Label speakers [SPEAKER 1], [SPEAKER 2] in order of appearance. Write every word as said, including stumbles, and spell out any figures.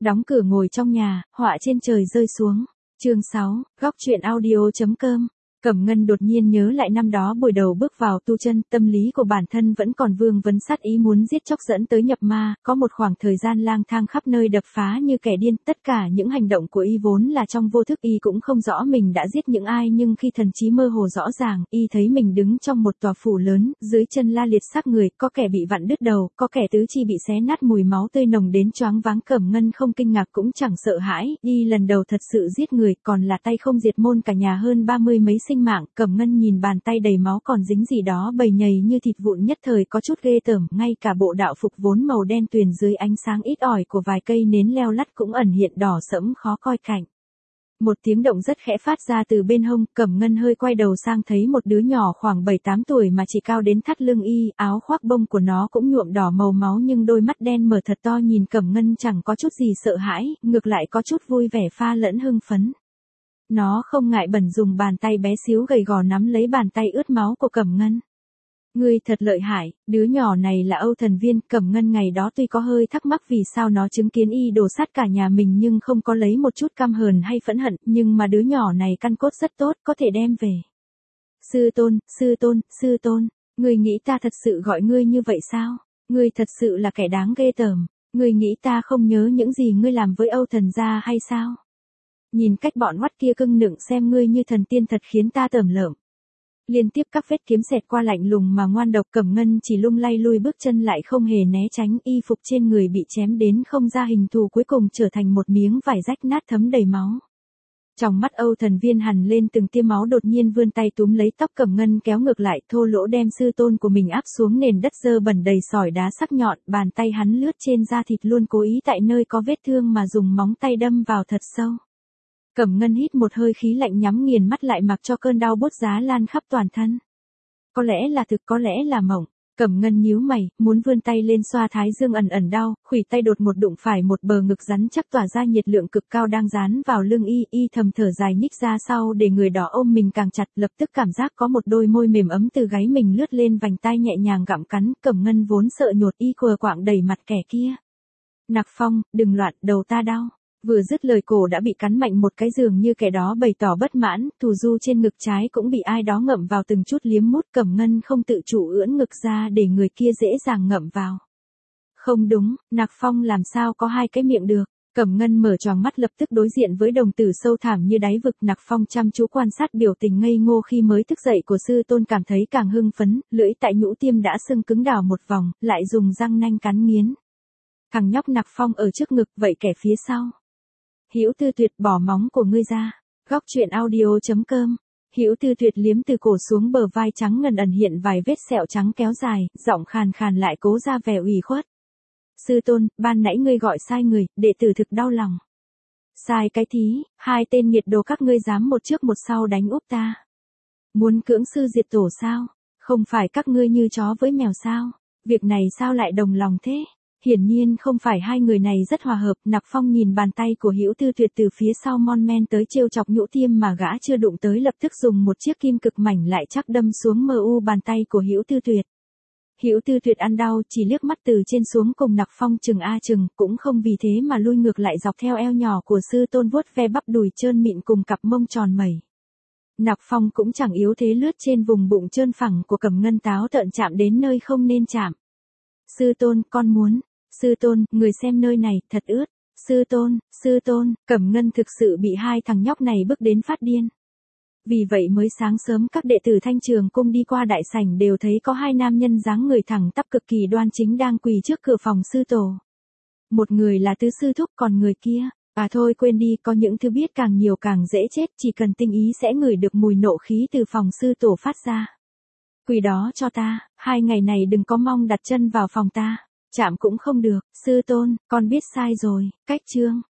[SPEAKER 1] Đóng cửa ngồi trong nhà, họa trên trời rơi xuống. Chương sáu, góc truyện audio.com. Cẩm Ngân đột nhiên nhớ lại năm đó buổi đầu bước vào tu chân, tâm lý của bản thân vẫn còn vương vấn sát ý muốn giết chóc dẫn tới nhập ma, có một khoảng thời gian lang thang khắp nơi đập phá như kẻ điên, tất cả những hành động của y vốn là trong vô thức, y cũng không rõ mình đã giết những ai, nhưng khi thần trí mơ hồ rõ ràng, y thấy mình đứng trong một tòa phủ lớn, dưới chân la liệt xác người, có kẻ bị vặn đứt đầu, có kẻ tứ chi bị xé nát, mùi máu tươi nồng đến choáng váng. Cẩm Ngân không kinh ngạc cũng chẳng sợ hãi, y lần đầu thật sự giết người, còn là tay không diệt môn cả nhà hơn ba mươi mấy sinh mạng. Cẩm Ngân nhìn bàn tay đầy máu còn dính gì đó bầy nhầy như thịt vụn, nhất thời có chút ghê tởm, ngay cả bộ đạo phục vốn màu đen tuyền dưới ánh sáng ít ỏi của vài cây nến leo lắt cũng ẩn hiện đỏ sẫm khó coi cạnh. Một tiếng động rất khẽ phát ra từ bên hông, Cẩm Ngân hơi quay đầu sang thấy một đứa nhỏ khoảng bảy tám tuổi mà chỉ cao đến thắt lưng y, áo khoác bông của nó cũng nhuộm đỏ màu máu, nhưng đôi mắt đen mở thật to nhìn Cẩm Ngân chẳng có chút gì sợ hãi, ngược lại có chút vui vẻ pha lẫn hưng phấn. Nó không ngại bẩn dùng bàn tay bé xíu gầy gò nắm lấy bàn tay ướt máu của Cẩm Ngân. Ngươi thật lợi hại, đứa nhỏ này là Âu Thần Viên. Cẩm Ngân ngày đó tuy có hơi thắc mắc vì sao nó chứng kiến y đổ sát cả nhà mình nhưng không có lấy một chút căm hờn hay phẫn hận, nhưng mà đứa nhỏ này căn cốt rất tốt, có thể đem về. Sư tôn, sư tôn, sư tôn, ngươi nghĩ ta thật sự gọi ngươi như vậy sao? Ngươi thật sự là kẻ đáng ghê tởm, ngươi nghĩ ta không nhớ những gì ngươi làm với Âu Thần gia hay sao? Nhìn cách bọn hoắt kia cưng nựng xem ngươi như thần tiên thật khiến ta tởm lợm. Liên tiếp các vết kiếm xẹt qua lạnh lùng mà ngoan độc, Cẩm Ngân chỉ lung lay lui bước chân lại không hề né tránh, y phục trên người bị chém đến không ra hình thù cuối cùng trở thành một miếng vải rách nát thấm đầy máu. Trong mắt Âu Thần Viên hằn lên từng tia máu, đột nhiên vươn tay túm lấy tóc Cẩm Ngân kéo ngược lại, thô lỗ đem sư tôn của mình áp xuống nền đất dơ bẩn đầy sỏi đá sắc nhọn, bàn tay hắn lướt trên da thịt luôn cố ý tại nơi có vết thương mà dùng móng tay đâm vào thật sâu. Cẩm Ngân hít một hơi khí lạnh nhắm nghiền mắt lại mặc cho cơn đau bút giá lan khắp toàn thân. Có lẽ là thực, có lẽ là mộng. Cẩm Ngân nhíu mày, muốn vươn tay lên xoa thái dương ẩn ẩn đau, khuỷu tay đột một đụng phải một bờ ngực rắn chắc tỏa ra nhiệt lượng cực cao đang dán vào lưng y, y thầm thở dài nhích ra sau để người đó ôm mình càng chặt, lập tức cảm giác có một đôi môi mềm ấm từ gáy mình lướt lên vành tai nhẹ nhàng gặm cắn. Cẩm Ngân vốn sợ nhột, y quờ quạng đẩy mặt kẻ kia. Nặc Phong, đừng loạn, đầu ta đau. Vừa dứt lời cổ đã bị cắn mạnh một cái, dường như kẻ đó bày tỏ bất mãn, thù du trên ngực trái cũng bị ai đó ngậm vào từng chút liếm mút. Cẩm Ngân không tự chủ ưỡn ngực ra để người kia dễ dàng ngậm vào. Không đúng, Nặc Phong làm sao có hai cái miệng được. Cẩm Ngân mở choàng mắt lập tức đối diện với đồng tử sâu thẳm như đáy vực. Nặc Phong chăm chú quan sát biểu tình ngây ngô khi mới thức dậy của sư tôn, cảm thấy càng hưng phấn, lưỡi tại nhũ tiêm đã sưng cứng đảo một vòng, lại dùng răng nanh cắn nghiến. Thằng nhóc Nặc Phong ở trước ngực, vậy kẻ phía sau? Hữu Tư Tuyệt, bỏ móng của ngươi ra. Góc truyện audio.com. Hữu Tư Tuyệt liếm từ cổ xuống bờ vai trắng ngần ẩn hiện vài vết sẹo trắng kéo dài, giọng khàn khàn lại cố ra vẻ ủy khuất. Sư tôn, ban nãy ngươi gọi sai người, đệ tử thực đau lòng. Sai cái thí, hai tên nghiệt đồ các ngươi dám một trước một sau đánh úp ta. Muốn cưỡng sư diệt tổ sao? Không phải các ngươi như chó với mèo sao? Việc này sao lại đồng lòng thế? Hiển nhiên không phải hai người này rất hòa hợp. Nặc Phong nhìn bàn tay của Hữu Tư Tuyệt từ phía sau mon men tới trêu chọc nhũ tiêm mà gã chưa đụng tới, lập tức dùng một chiếc kim cực mảnh lại chắc đâm xuống mờ u bàn tay của Hữu Tư Tuyệt. Hữu Tư Tuyệt ăn đau, chỉ liếc mắt từ trên xuống cùng Nặc Phong chừng a chừng, cũng không vì thế mà lui ngược lại dọc theo eo nhỏ của sư tôn vuốt ve bắp đùi trơn mịn cùng cặp mông tròn mẩy. Nặc Phong cũng chẳng yếu thế lướt trên vùng bụng trơn phẳng của Cẩm Ngân táo tợn chạm đến nơi không nên chạm. Sư tôn, con muốn. Sư tôn, người xem nơi này, thật ướt. Sư tôn, sư tôn, Cẩm Ngân thực sự bị hai thằng nhóc này bức đến phát điên. Vì vậy mới sáng sớm các đệ tử Thanh Trường Cung đi qua đại sảnh đều thấy có hai nam nhân dáng người thẳng tắp cực kỳ đoan chính đang quỳ trước cửa phòng sư tổ. Một người là tứ sư thúc, còn người kia, à thôi quên đi, có những thứ biết càng nhiều càng dễ chết, chỉ cần tinh ý sẽ ngửi được mùi nộ khí từ phòng sư tổ phát ra. Quỳ đó cho ta, hai ngày này đừng có mong đặt chân vào phòng ta. Chạm cũng không được. Sư tôn, con biết sai rồi. Cách chương.